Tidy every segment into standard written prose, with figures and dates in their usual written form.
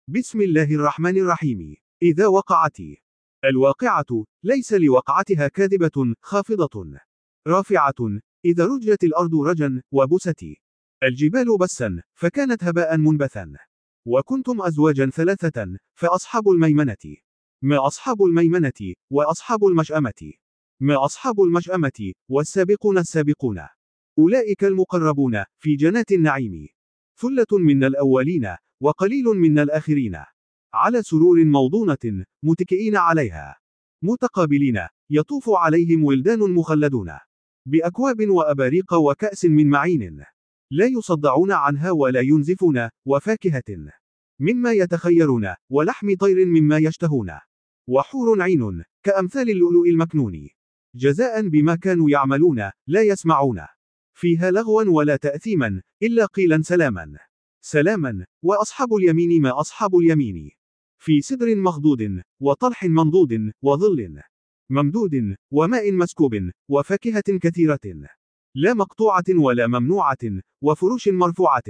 بسم الله الرحمن الرحيم. إذا وقعت الواقعة، ليس لوقعتها كاذبة خافضة رافعة، إذا رجت الأرض رجا وبست الجبال بسا فكانت هباء منبثا. وكنتم أزواجا ثلاثة فأصحاب الميمنة ما أصحاب الميمنة وأصحاب المشأمة ما أصحاب المشأمة والسابقون السابقون أولئك المقربون في جنات النعيم. ثلة من الأولين وقليل من الآخرين على سرور موضونة متكئين عليها متقابلين يطوف عليهم ولدان مخلدون بأكواب وأباريق وكأس من معين لا يصدعون عنها ولا ينزفون وفاكهة مما يتخيرون ولحم طير مما يشتهون وحور عين كأمثال اللؤلؤ المكنون جزاء بما كانوا يعملون لا يسمعون فيها لغوا ولا تأثيما إلا قيلا سلاما سلاما. وأصحاب اليمين ما أصحاب اليمين في سدر مخضود وطلح منضود وظل ممدود وماء مسكوب وفاكهة كثيرة لا مقطوعة ولا ممنوعة وفروش مرفوعة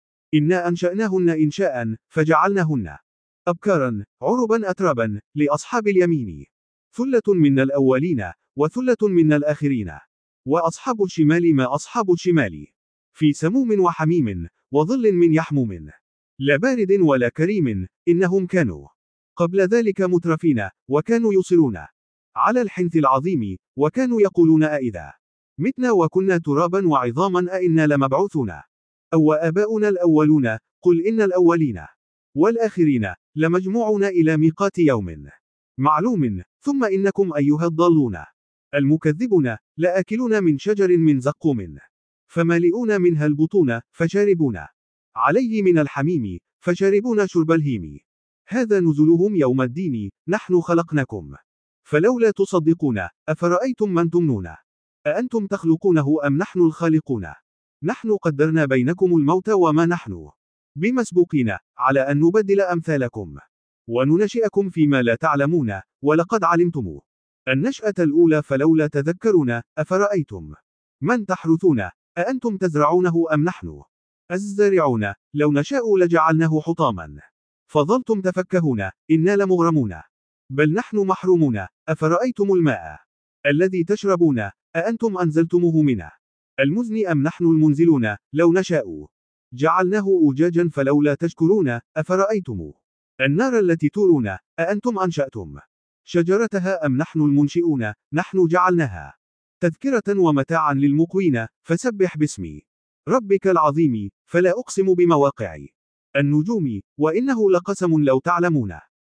إنا أنشأناهن إنشاء فجعلناهن أبكارا عربا أترابا لأصحاب اليمين. ثلة من الأولين وثلة من الآخرين. وأصحاب الشمال ما أصحاب الشمال في سموم وحميم وظل من يحموم لا بارد ولا كريم إنهم كانوا قبل ذلك مترفين وكانوا يصرون على الحنث العظيم وكانوا يقولون أئذا متنا وكنا ترابا وعظاما أئنا لمبعوثون أو آباؤنا الأولون قل إن الأولين والآخرين لمجموعون إلى ميقات يوم معلوم ثم إنكم أيها الضالون المكذبون لآكلون من شجر من زقوم فمالئون منها البطون فشاربون عليه من الحميم فشاربون شرب الهيم هذا نزلهم يوم الدين نحن خلقناكم فلولا تصدقون أفرأيتم من تمنون أأنتم تخلقونه أم نحن الخالقون نحن قدرنا بينكم الموت وما نحن بمسبوقين على أن نبدل أمثالكم وننشئكم فيما لا تعلمون ولقد علمتم النشأة الأولى فلولا تذكرون أفرأيتم من تحرثون أأنتم تزرعونه أم نحن الزارعون لو نشاء لجعلناه حطاما فظلتم تفكهون إنا لمغرمون بل نحن محرومون أفرأيتم الماء الذي تشربون أأنتم أنزلتموه من المزن أم نحن المنزلون لو نشاء جعلناه أجاجا فلولا تشكرون أفرأيتم النار التي تورون أأنتم أنشأتم شجرتها أم نحن المنشئون نحن جعلناها تذكرة ومتاعا للمقوين فسبح باسم ربك العظيم فلا أقسم بمواقع النجوم وإنه لقسم لو تعلمون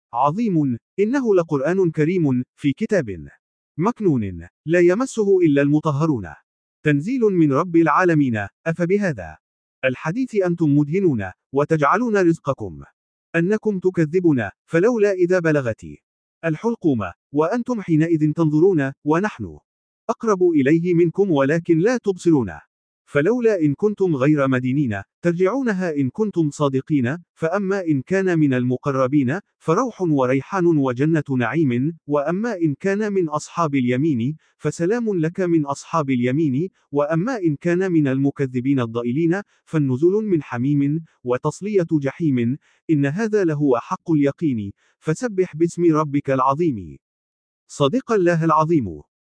عظيم إنه لقرآن كريم في كتاب مكنون لا يمسه إلا المطهرون تنزيل من رب العالمين أفبهذا الحديث أنتم مدهنون وتجعلون رزقكم أنكم تكذبون فلولا إذا بلغت الحلقوم وأنتم حينئذ تنظرون ونحن أقرب إليه منكم ولكن لا تبصرون فلولا إن كنتم غير مدينين ترجعونها إن كنتم صادقين فأما إن كان من المقربين فروح وريحان وجنة نعيم وأما إن كان من أصحاب اليمين فسلام لك من أصحاب اليمين وأما إن كان من المكذبين الضئيلين فالنزل من حميم وتصلية جحيم إن هذا لهو حق اليقين فسبح باسم ربك العظيم. صدق الله العظيم.